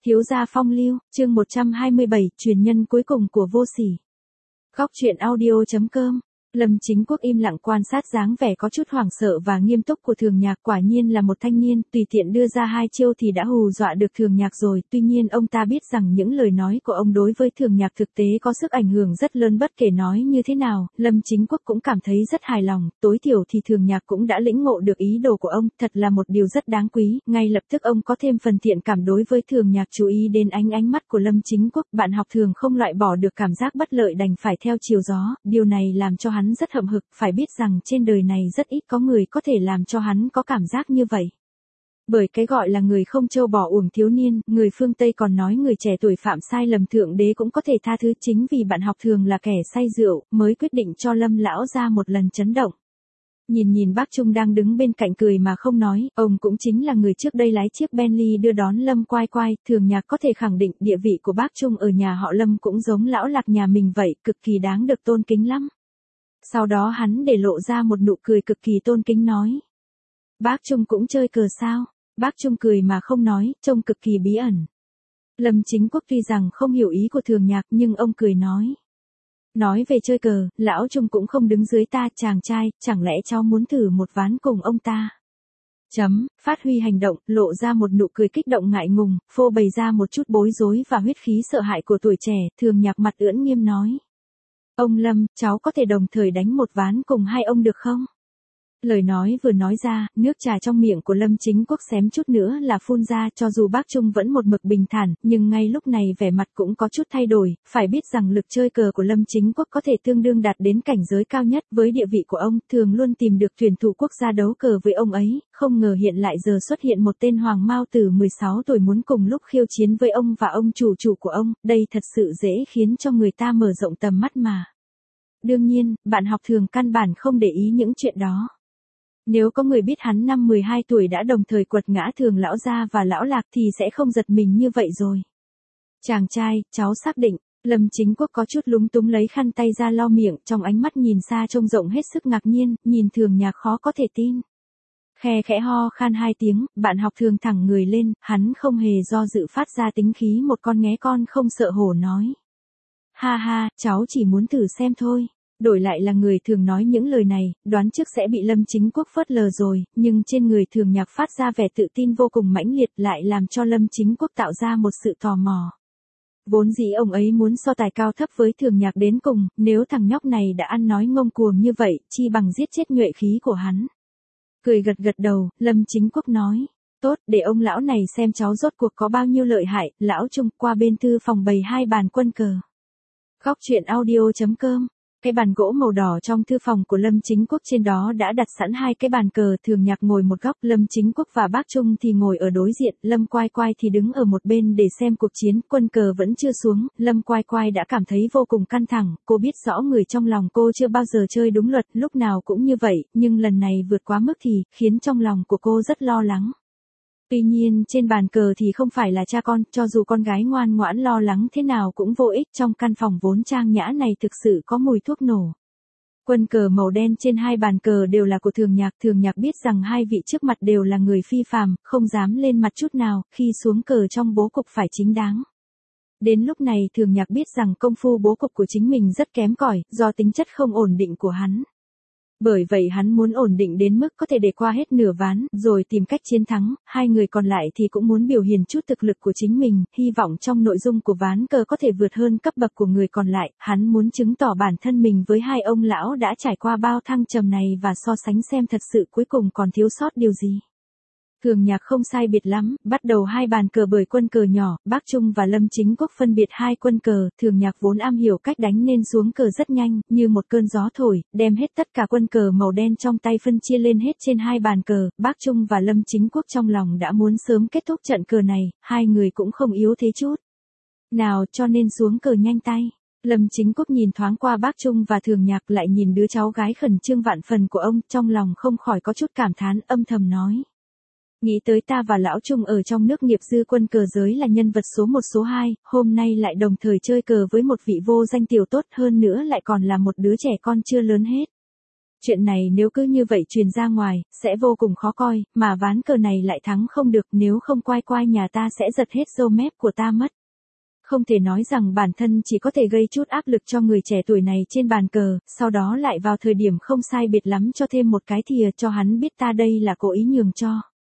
Thiếu gia phong lưu, chương 127, truyền nhân cuối cùng của Vô Sỉ. Góc truyện audio.com. Lâm Chính Quốc im lặng quan sát dáng vẻ có chút hoảng sợ và nghiêm túc của Thường Nhạc, quả nhiên là một thanh niên, tùy tiện đưa ra hai chiêu thì đã hù dọa được Thường Nhạc rồi, tuy nhiên ông ta biết rằng những lời nói của ông đối với Thường Nhạc thực tế có sức ảnh hưởng rất lớn, bất kể nói như thế nào, Lâm Chính Quốc cũng cảm thấy rất hài lòng, tối thiểu thì Thường Nhạc cũng đã lĩnh ngộ được ý đồ của ông, thật là một điều rất đáng quý, ngay lập tức ông có thêm phần thiện cảm đối với Thường Nhạc, chú ý đến ánh mắt của Lâm Chính Quốc, bạn học Thường không loại bỏ được cảm giác bất lợi đành phải theo chiều gió, điều này làm cho hắn rất hậm hực, phải biết rằng trên đời này rất ít có người có thể làm cho hắn có cảm giác như vậy. Bởi cái gọi là người không trâu bò uổng thiếu niên, người phương Tây còn nói người trẻ tuổi phạm sai lầm thượng đế cũng có thể tha thứ, chính vì bạn học Thường là kẻ say rượu, mới quyết định cho Lâm lão ra một lần chấn động. Nhìn bác Trung đang đứng bên cạnh cười mà không nói, ông cũng chính là người trước đây lái chiếc Bentley đưa đón Lâm Quai Quai, Thường Nhạc có thể khẳng định địa vị của bác Trung ở nhà họ Lâm cũng giống lão Lạc nhà mình vậy, cực kỳ đáng được tôn kính lắm. Sau đó hắn để lộ ra một nụ cười cực kỳ tôn kính nói. Bác Trung cũng chơi cờ sao? Bác Trung cười mà không nói, trông cực kỳ bí ẩn. Lâm Chính Quốc tuy rằng không hiểu ý của Thường Nhạc nhưng ông cười nói. Nói về chơi cờ, lão Trung cũng không đứng dưới ta, chàng trai, chẳng lẽ cháu muốn thử một ván cùng ông ta? Phát huy hành động, lộ ra một nụ cười kích động ngại ngùng, phô bày ra một chút bối rối và huyết khí sợ hãi của tuổi trẻ, Thường Nhạc mặt ưỡn nghiêm nói. Ông Lâm, cháu có thể đồng thời đánh một ván cùng hai ông được không? Lời nói vừa nói ra, nước trà trong miệng của Lâm Chính Quốc xém chút nữa là phun ra, cho dù bác Trung vẫn một mực bình thản, nhưng ngay lúc này vẻ mặt cũng có chút thay đổi, phải biết rằng lực chơi cờ của Lâm Chính Quốc có thể tương đương đạt đến cảnh giới cao nhất, với địa vị của ông, thường luôn tìm được tuyển thủ quốc gia đấu cờ với ông ấy, không ngờ hiện lại giờ xuất hiện một tên hoàng mao tử 16 tuổi muốn cùng lúc khiêu chiến với ông và ông chủ của ông, đây thật sự dễ khiến cho người ta mở rộng tầm mắt mà. Đương nhiên, bạn học Thường căn bản không để ý những chuyện đó. Nếu có người biết hắn năm 12 tuổi đã đồng thời quật ngã Thường lão gia và lão Lạc thì sẽ không giật mình như vậy rồi. Chàng trai, cháu xác định, Lâm Chính Quốc có chút lúng túng lấy khăn tay ra lau miệng, trong ánh mắt nhìn xa trông rộng hết sức ngạc nhiên, nhìn Thường Nhạc khó có thể tin. Khẽ ho khan hai tiếng, bạn học Thường thẳng người lên, hắn không hề do dự phát ra tính khí một con nghé con không sợ hổ nói. Ha ha, cháu chỉ muốn thử xem thôi. Đổi lại là người Thường nói những lời này, đoán trước sẽ bị Lâm Chính Quốc phớt lờ rồi, nhưng trên người Thường Nhạc phát ra vẻ tự tin vô cùng mãnh liệt lại làm cho Lâm Chính Quốc tạo ra một sự tò mò. Vốn dĩ ông ấy muốn so tài cao thấp với Thường Nhạc đến cùng, nếu thằng nhóc này đã ăn nói ngông cuồng như vậy, chi bằng giết chết nhuệ khí của hắn. Cười gật đầu, Lâm Chính Quốc nói, tốt, để ông lão này xem cháu rốt cuộc có bao nhiêu lợi hại, lão Trung qua bên thư phòng bày hai bàn quân cờ. Góc truyện audio.com. Cái bàn gỗ màu đỏ trong thư phòng của Lâm Chính Quốc, trên đó đã đặt sẵn hai cái bàn cờ, Thường Nhạc ngồi một góc, Lâm Chính Quốc và bác Trung thì ngồi ở đối diện, Lâm Quai Quai thì đứng ở một bên để xem cuộc chiến, quân cờ vẫn chưa xuống, Lâm Quai Quai đã cảm thấy vô cùng căng thẳng, cô biết rõ người trong lòng cô chưa bao giờ chơi đúng luật, lúc nào cũng như vậy, nhưng lần này vượt quá mức thì, khiến trong lòng của cô rất lo lắng. Tuy nhiên trên bàn cờ thì không phải là cha con, cho dù con gái ngoan ngoãn lo lắng thế nào cũng vô ích, trong căn phòng vốn trang nhã này thực sự có mùi thuốc nổ. Quân cờ màu đen trên hai bàn cờ đều là của Thường Nhạc biết rằng hai vị trước mặt đều là người phi phàm, không dám lên mặt chút nào, khi xuống cờ trong bố cục phải chính đáng. Đến lúc này Thường Nhạc biết rằng công phu bố cục của chính mình rất kém cỏi, do tính chất không ổn định của hắn. Bởi vậy hắn muốn ổn định đến mức có thể để qua hết nửa ván, rồi tìm cách chiến thắng, hai người còn lại thì cũng muốn biểu hiện chút thực lực của chính mình, hy vọng trong nội dung của ván cờ có thể vượt hơn cấp bậc của người còn lại, hắn muốn chứng tỏ bản thân mình với hai ông lão đã trải qua bao thăng trầm này và so sánh xem thật sự cuối cùng còn thiếu sót điều gì. Thường Nhạc không sai biệt lắm, bắt đầu hai bàn cờ bởi quân cờ nhỏ, bác Trung và Lâm Chính Quốc phân biệt hai quân cờ, Thường Nhạc vốn am hiểu cách đánh nên xuống cờ rất nhanh, như một cơn gió thổi, đem hết tất cả quân cờ màu đen trong tay phân chia lên hết trên hai bàn cờ, bác Trung và Lâm Chính Quốc trong lòng đã muốn sớm kết thúc trận cờ này, hai người cũng không yếu thế chút nào cho nên xuống cờ nhanh tay. Lâm Chính Quốc nhìn thoáng qua bác Trung và Thường Nhạc lại nhìn đứa cháu gái khẩn trương vạn phần của ông, trong lòng không khỏi có chút cảm thán, âm thầm nói. Nghĩ tới ta và lão Trung ở trong nước nghiệp dư quân cờ giới là nhân vật số 1 số 2, hôm nay lại đồng thời chơi cờ với một vị vô danh tiểu tốt, hơn nữa lại còn là một đứa trẻ con chưa lớn hết. Chuyện này nếu cứ như vậy truyền ra ngoài, sẽ vô cùng khó coi, mà ván cờ này lại thắng không được, nếu không quai quai nhà ta sẽ giật hết râu mép của ta mất. Không thể nói rằng bản thân chỉ có thể gây chút áp lực cho người trẻ tuổi này trên bàn cờ, sau đó lại vào thời điểm không sai biệt lắm cho thêm một cái thìa cho hắn biết ta đây là cố ý nhường cho.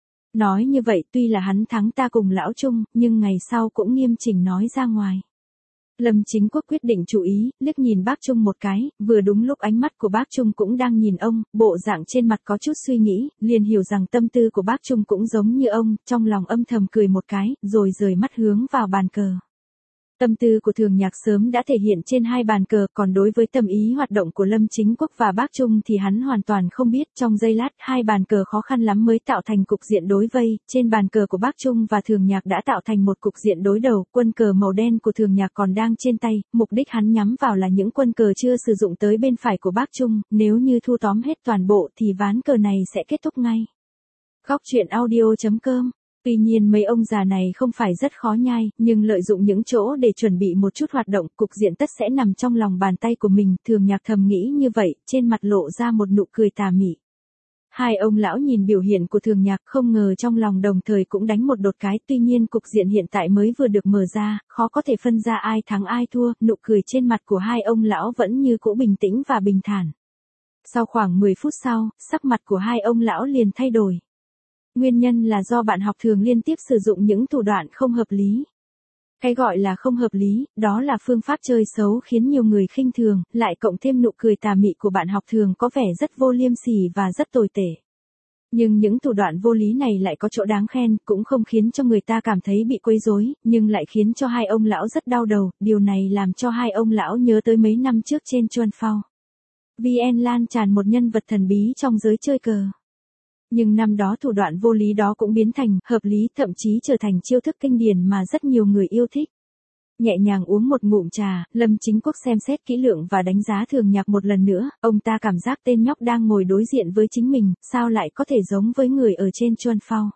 Nói như vậy tuy là hắn thắng ta cùng lão Trung, nhưng ngày sau cũng nghiêm chỉnh nói ra ngoài. Lâm Chính Quốc quyết định chú ý, liếc nhìn bác Trung một cái, vừa đúng lúc ánh mắt của bác Trung cũng đang nhìn ông, bộ dạng trên mặt có chút suy nghĩ, liền hiểu rằng tâm tư của bác Trung cũng giống như ông, trong lòng âm thầm cười một cái, rồi rời mắt hướng vào bàn cờ. Tâm tư của Thường Nhạc sớm đã thể hiện trên hai bàn cờ, còn đối với tâm ý hoạt động của Lâm Chính Quốc và bác Trung thì hắn hoàn toàn không biết. Trong giây lát, hai bàn cờ khó khăn lắm mới tạo thành cục diện đối vây, trên bàn cờ của bác Trung và Thường Nhạc đã tạo thành một cục diện đối đầu, quân cờ màu đen của Thường Nhạc còn đang trên tay, mục đích hắn nhắm vào là những quân cờ chưa sử dụng tới bên phải của bác Trung, nếu như thu tóm hết toàn bộ thì ván cờ này sẽ kết thúc ngay. Góc truyện audio.com. Tuy nhiên mấy ông già này không phải rất khó nhai, nhưng lợi dụng những chỗ để chuẩn bị một chút hoạt động, cục diện tất sẽ nằm trong lòng bàn tay của mình, Thường Nhạc thầm nghĩ như vậy, trên mặt lộ ra một nụ cười tà mị. Hai ông lão nhìn biểu hiện của Thường Nhạc không ngờ trong lòng đồng thời cũng đánh một đột cái, tuy nhiên cục diện hiện tại mới vừa được mở ra, khó có thể phân ra ai thắng ai thua, nụ cười trên mặt của hai ông lão vẫn như cũ bình tĩnh và bình thản. Sau khoảng 10 phút sau, sắc mặt của hai ông lão liền thay đổi. Nguyên nhân là do bạn học thường liên tiếp sử dụng những thủ đoạn không hợp lý. Cái gọi là không hợp lý, đó là phương pháp chơi xấu khiến nhiều người khinh thường, lại cộng thêm nụ cười tà mị của bạn học thường có vẻ rất vô liêm sỉ và rất tồi tệ. Nhưng những thủ đoạn vô lý này lại có chỗ đáng khen, cũng không khiến cho người ta cảm thấy bị quấy rối, nhưng lại khiến cho hai ông lão rất đau đầu, điều này làm cho hai ông lão nhớ tới mấy năm trước trên Chuan Phao. VN lan tràn một nhân vật thần bí trong giới chơi cờ. Nhưng năm đó thủ đoạn vô lý đó cũng biến thành hợp lý, thậm chí trở thành chiêu thức kinh điển mà rất nhiều người yêu thích. Nhẹ nhàng uống một ngụm trà, Lâm Chính Quốc xem xét kỹ lưỡng và đánh giá Thường Nhạc một lần nữa, ông ta cảm giác tên nhóc đang ngồi đối diện với chính mình, sao lại có thể giống với người ở trên Chuan Phao.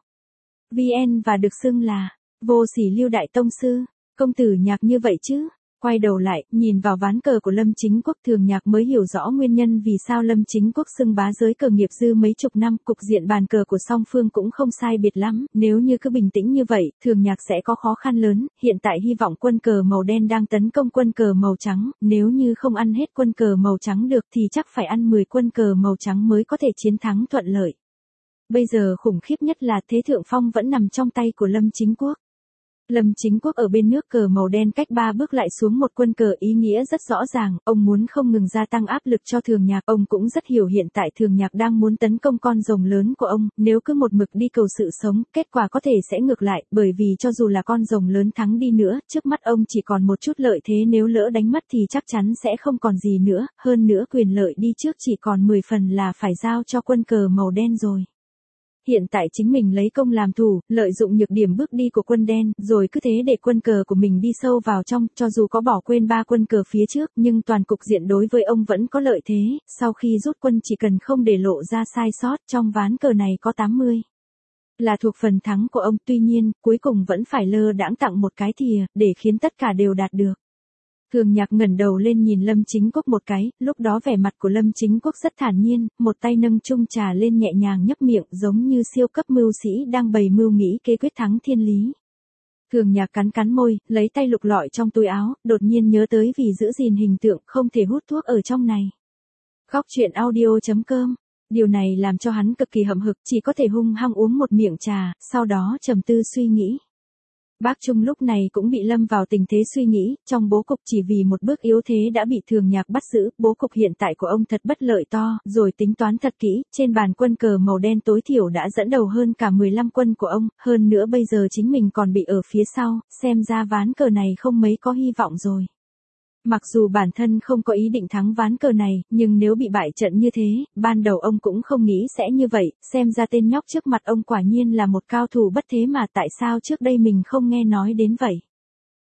VN và được xưng là vô sỉ Lưu Đại Tông Sư, công tử Nhạc như vậy chứ. Quay đầu lại, nhìn vào ván cờ của Lâm Chính Quốc, Thường Nhạc mới hiểu rõ nguyên nhân vì sao Lâm Chính Quốc xưng bá giới cờ nghiệp dư mấy chục năm, cục diện bàn cờ của song phương cũng không sai biệt lắm, nếu như cứ bình tĩnh như vậy, Thường Nhạc sẽ có khó khăn lớn, hiện tại hy vọng quân cờ màu đen đang tấn công quân cờ màu trắng, nếu như không ăn hết quân cờ màu trắng được thì chắc phải ăn 10 quân cờ màu trắng mới có thể chiến thắng thuận lợi. Bây giờ khủng khiếp nhất là thế thượng phong vẫn nằm trong tay của Lâm Chính Quốc. Lâm Chính Quốc ở bên nước cờ màu đen cách 3 bước lại xuống một quân cờ, ý nghĩa rất rõ ràng, ông muốn không ngừng gia tăng áp lực cho Thường Nhạc, ông cũng rất hiểu hiện tại Thường Nhạc đang muốn tấn công con rồng lớn của ông, nếu cứ một mực đi cầu sự sống, kết quả có thể sẽ ngược lại, bởi vì cho dù là con rồng lớn thắng đi nữa, trước mắt ông chỉ còn một chút lợi thế, nếu lỡ đánh mất thì chắc chắn sẽ không còn gì nữa, hơn nữa quyền lợi đi trước chỉ còn 10 phần là phải giao cho quân cờ màu đen rồi. Hiện tại chính mình lấy công làm thủ, lợi dụng nhược điểm bước đi của quân đen, rồi cứ thế để quân cờ của mình đi sâu vào trong, cho dù có bỏ quên 3 quân cờ phía trước, nhưng toàn cục diện đối với ông vẫn có lợi thế, sau khi rút quân chỉ cần không để lộ ra sai sót, trong ván cờ này có 80. Là thuộc phần thắng của ông, tuy nhiên, cuối cùng vẫn phải lơ đãng tặng một cái thìa, để khiến tất cả đều đạt được. Thường Nhạc ngẩng đầu lên nhìn Lâm Chính Quốc một cái, lúc đó vẻ mặt của Lâm Chính Quốc rất thản nhiên, một tay nâng chung trà lên nhẹ nhàng nhấp miệng giống như siêu cấp mưu sĩ đang bày mưu nghĩ kế quyết thắng thiên lý. Thường Nhạc cắn cắn môi, lấy tay lục lọi trong túi áo, đột nhiên nhớ tới vì giữ gìn hình tượng không thể hút thuốc ở trong này. Góc truyện audio.com. Điều này làm cho hắn cực kỳ hậm hực, chỉ có thể hung hăng uống một miệng trà, sau đó trầm tư suy nghĩ. Bác Trung lúc này cũng bị lâm vào tình thế suy nghĩ, trong bố cục chỉ vì một bước yếu thế đã bị Thường Nhạc bắt giữ, bố cục hiện tại của ông thật bất lợi to, rồi tính toán thật kỹ, trên bàn quân cờ màu đen tối thiểu đã dẫn đầu hơn cả 15 quân của ông, hơn nữa bây giờ chính mình còn bị ở phía sau, xem ra ván cờ này không mấy có hy vọng rồi. Mặc dù bản thân không có ý định thắng ván cờ này, nhưng nếu bị bại trận như thế, ban đầu ông cũng không nghĩ sẽ như vậy, xem ra tên nhóc trước mặt ông quả nhiên là một cao thủ bất thế mà tại sao trước đây mình không nghe nói đến vậy.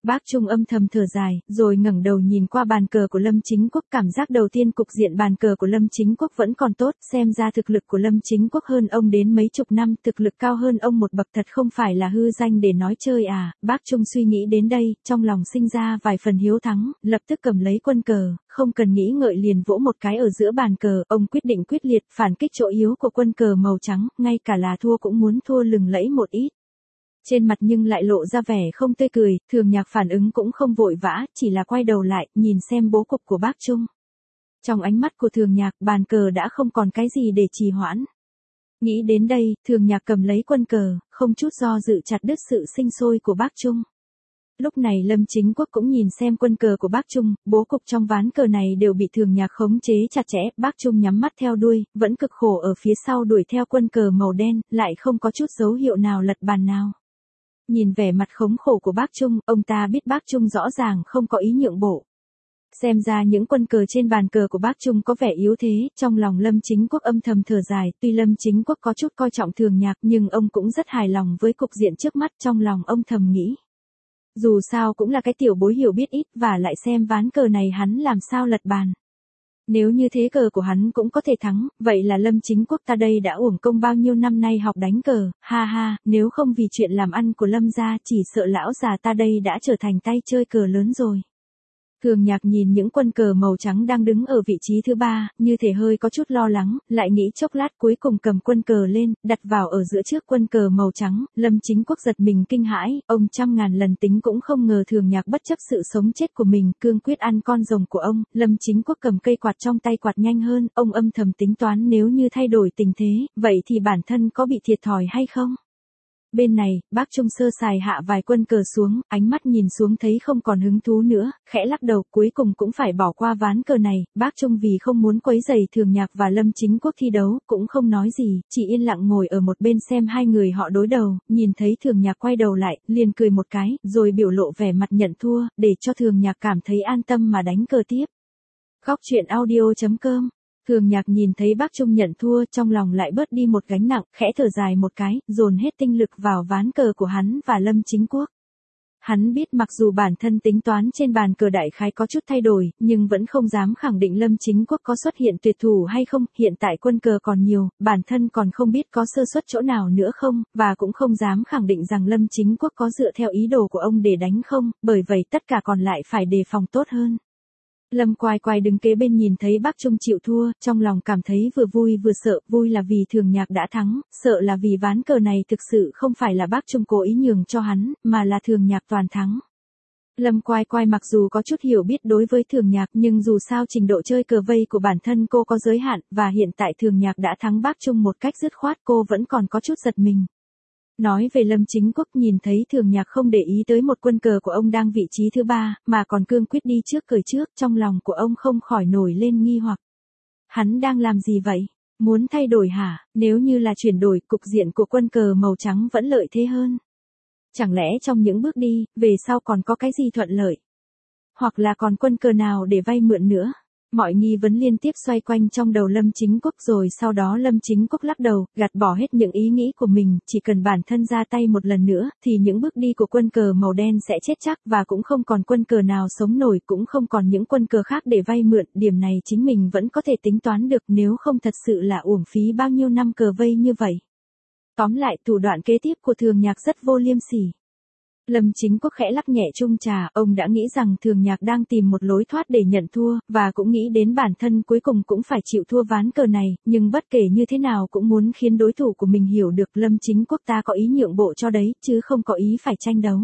Bác Trung âm thầm thở dài, rồi ngẩng đầu nhìn qua bàn cờ của Lâm Chính Quốc, cảm giác đầu tiên cục diện bàn cờ của Lâm Chính Quốc vẫn còn tốt, xem ra thực lực của Lâm Chính Quốc hơn ông đến mấy chục năm, thực lực cao hơn ông một bậc thật không phải là hư danh để nói chơi à. Bác Trung suy nghĩ đến đây, trong lòng sinh ra vài phần hiếu thắng, lập tức cầm lấy quân cờ, không cần nghĩ ngợi liền vỗ một cái ở giữa bàn cờ, ông quyết định quyết liệt phản kích chỗ yếu của quân cờ màu trắng, ngay cả là thua cũng muốn thua lừng lẫy một ít. Trên mặt nhưng lại lộ ra vẻ không tươi cười, Thường Nhạc phản ứng cũng không vội vã, chỉ là quay đầu lại, nhìn xem bố cục của bác Trung. Trong ánh mắt của Thường Nhạc, bàn cờ đã không còn cái gì để trì hoãn. Nghĩ đến đây, Thường Nhạc cầm lấy quân cờ, không chút do dự chặt đứt sự sinh sôi của bác Trung. Lúc này Lâm Chính Quốc cũng nhìn xem quân cờ của bác Trung, bố cục trong ván cờ này đều bị Thường Nhạc khống chế chặt chẽ, bác Trung nhắm mắt theo đuôi, vẫn cực khổ ở phía sau đuổi theo quân cờ màu đen, lại không có chút dấu hiệu nào lật bàn nào. Nhìn vẻ mặt khốn khổ của bác Trung, ông ta biết bác Trung rõ ràng không có ý nhượng bộ. Xem ra những quân cờ trên bàn cờ của bác Trung có vẻ yếu thế, trong lòng Lâm Chính Quốc âm thầm thở dài, tuy Lâm Chính Quốc có chút coi trọng Thường Nhạc nhưng ông cũng rất hài lòng với cục diện trước mắt, trong lòng ông thầm nghĩ. Dù sao cũng là cái tiểu bối hiểu biết ít và lại xem ván cờ này hắn làm sao lật bàn. Nếu như thế cờ của hắn cũng có thể thắng, vậy là Lâm Chính Quốc ta đây đã uổng công bao nhiêu năm nay học đánh cờ, ha ha, nếu không vì chuyện làm ăn của Lâm gia chỉ sợ lão già ta đây đã trở thành tay chơi cờ lớn rồi. Thường Nhạc nhìn những quân cờ màu trắng đang đứng ở vị trí thứ 3, như thể hơi có chút lo lắng, lại nghĩ chốc lát cuối cùng cầm quân cờ lên, đặt vào ở giữa trước quân cờ màu trắng, Lâm Chính Quốc giật mình kinh hãi, ông trăm ngàn lần tính cũng không ngờ Thường Nhạc bất chấp sự sống chết của mình, cương quyết ăn con rồng của ông, Lâm Chính Quốc cầm cây quạt trong tay quạt nhanh hơn, ông âm thầm tính toán nếu như thay đổi tình thế, vậy thì bản thân có bị thiệt thòi hay không? Bên này, bác Trung sơ sài hạ vài quân cờ xuống, ánh mắt nhìn xuống thấy không còn hứng thú nữa, khẽ lắc đầu, cuối cùng cũng phải bỏ qua ván cờ này, bác Trung vì không muốn quấy rầy Thường Nhạc và Lâm Chính Quốc thi đấu, cũng không nói gì, chỉ yên lặng ngồi ở một bên xem hai người họ đối đầu, nhìn thấy Thường Nhạc quay đầu lại, liền cười một cái, rồi biểu lộ vẻ mặt nhận thua, để cho Thường Nhạc cảm thấy an tâm mà đánh cờ tiếp. Góc truyện audio.com Thường Nhạc nhìn thấy bác Trung nhận thua, trong lòng lại bớt đi một gánh nặng, khẽ thở dài một cái, dồn hết tinh lực vào ván cờ của hắn và Lâm Chính Quốc. Hắn biết mặc dù bản thân tính toán trên bàn cờ đại khái có chút thay đổi, nhưng vẫn không dám khẳng định Lâm Chính Quốc có xuất hiện tuyệt thủ hay không, hiện tại quân cờ còn nhiều, bản thân còn không biết có sơ suất chỗ nào nữa không, và cũng không dám khẳng định rằng Lâm Chính Quốc có dựa theo ý đồ của ông để đánh không, bởi vậy tất cả còn lại phải đề phòng tốt hơn. Lâm Quai Quai đứng kế bên nhìn thấy bác Trung chịu thua, trong lòng cảm thấy vừa vui vừa sợ, vui là vì Thường Nhạc đã thắng, sợ là vì ván cờ này thực sự không phải là bác Trung cố ý nhường cho hắn, mà là Thường Nhạc toàn thắng. Lâm Quai Quai mặc dù có chút hiểu biết đối với Thường Nhạc nhưng dù sao trình độ chơi cờ vây của bản thân cô có giới hạn, và hiện tại Thường Nhạc đã thắng bác Trung một cách dứt khoát cô vẫn còn có chút giật mình. Nói về Lâm Chính Quốc nhìn thấy Thường Nhạc không để ý tới một quân cờ của ông đang vị trí thứ 3, mà còn cương quyết đi trước cờ trước, trong lòng của ông không khỏi nổi lên nghi hoặc. Hắn đang làm gì vậy? Muốn thay đổi hả? Nếu như là chuyển đổi, cục diện của quân cờ màu trắng vẫn lợi thế hơn. Chẳng lẽ trong những bước đi, về sau còn có cái gì thuận lợi? Hoặc là còn quân cờ nào để vay mượn nữa? Mọi nghi vấn liên tiếp xoay quanh trong đầu Lâm Chính Quốc rồi sau đó Lâm Chính Quốc lắc đầu, gạt bỏ hết những ý nghĩ của mình, chỉ cần bản thân ra tay một lần nữa, thì những bước đi của quân cờ màu đen sẽ chết chắc và cũng không còn quân cờ nào sống nổi, cũng không còn những quân cờ khác để vay mượn, điểm này chính mình vẫn có thể tính toán được nếu không thật sự là uổng phí bao nhiêu năm cờ vây như vậy. Tóm lại thủ đoạn kế tiếp của Thường Nhạc rất vô liêm sỉ. Lâm Chính Quốc khẽ lắc nhẹ chung trà, ông đã nghĩ rằng Thường Nhạc đang tìm một lối thoát để nhận thua, và cũng nghĩ đến bản thân cuối cùng cũng phải chịu thua ván cờ này, nhưng bất kể như thế nào cũng muốn khiến đối thủ của mình hiểu được Lâm Chính Quốc ta có ý nhượng bộ cho đấy, chứ không có ý phải tranh đấu.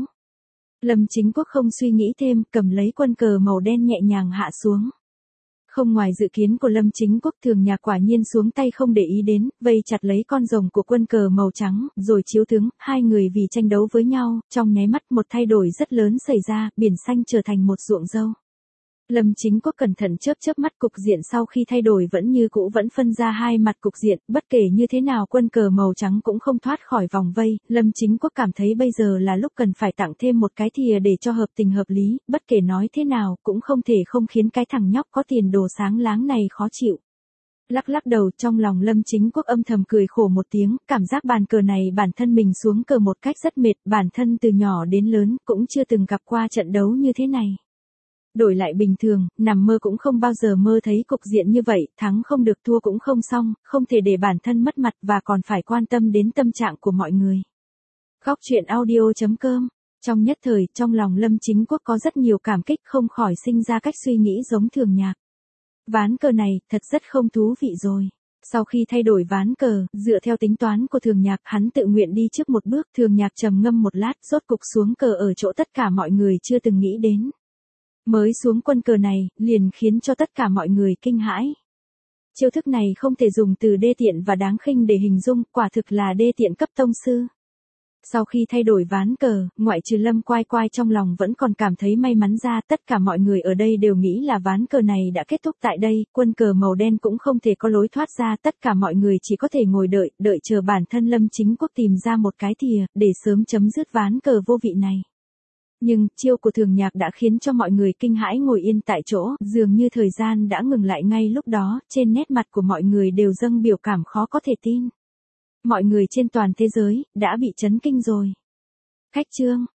Lâm Chính Quốc không suy nghĩ thêm, cầm lấy quân cờ màu đen nhẹ nhàng hạ xuống. Không ngoài dự kiến của Lâm Chính Quốc, Thường Nhạc quả nhiên xuống tay không để ý đến, vây chặt lấy con rồng của quân cờ màu trắng, rồi chiếu tướng, hai người vì tranh đấu với nhau, trong nháy mắt một thay đổi rất lớn xảy ra, biển xanh trở thành một ruộng dâu. Lâm Chính Quốc cẩn thận chớp mắt, cục diện sau khi thay đổi vẫn như cũ, vẫn phân ra hai mặt cục diện, bất kể như thế nào quân cờ màu trắng cũng không thoát khỏi vòng vây, Lâm Chính Quốc cảm thấy bây giờ là lúc cần phải tặng thêm một cái thìa để cho hợp tình hợp lý, bất kể nói thế nào cũng không thể không khiến cái thằng nhóc có tiền đồ sáng láng này khó chịu. Lắc lắc đầu, trong lòng Lâm Chính Quốc âm thầm cười khổ một tiếng, cảm giác bàn cờ này bản thân mình xuống cờ một cách rất mệt, bản thân từ nhỏ đến lớn cũng chưa từng gặp qua trận đấu như thế này. Đổi lại bình thường, nằm mơ cũng không bao giờ mơ thấy cục diện như vậy, thắng không được thua cũng không xong, không thể để bản thân mất mặt và còn phải quan tâm đến tâm trạng của mọi người. Góc truyện audio.com. Trong nhất thời, trong lòng Lâm Chính Quốc có rất nhiều cảm kích, không khỏi sinh ra cách suy nghĩ giống Thường Nhạc. Ván cờ này, thật rất không thú vị rồi. Sau khi thay đổi ván cờ, dựa theo tính toán của Thường Nhạc, hắn tự nguyện đi trước một bước. Thường Nhạc trầm ngâm một lát, rốt cục xuống cờ ở chỗ tất cả mọi người chưa từng nghĩ đến. Mới xuống quân cờ này, liền khiến cho tất cả mọi người kinh hãi. Chiêu thức này không thể dùng từ đê tiện và đáng khinh để hình dung, quả thực là đê tiện cấp tông sư. Sau khi thay đổi ván cờ, ngoại trừ Lâm Quai Quai trong lòng vẫn còn cảm thấy may mắn ra, tất cả mọi người ở đây đều nghĩ là ván cờ này đã kết thúc tại đây, quân cờ màu đen cũng không thể có lối thoát ra, tất cả mọi người chỉ có thể ngồi đợi chờ bản thân Lâm Chính Quốc tìm ra một cái thìa, để sớm chấm dứt ván cờ vô vị này. Nhưng, chiêu của Thường Nhạc đã khiến cho mọi người kinh hãi ngồi yên tại chỗ, dường như thời gian đã ngừng lại ngay lúc đó, trên nét mặt của mọi người đều dâng biểu cảm khó có thể tin. Mọi người trên toàn thế giới, đã bị chấn kinh rồi. Khách chương.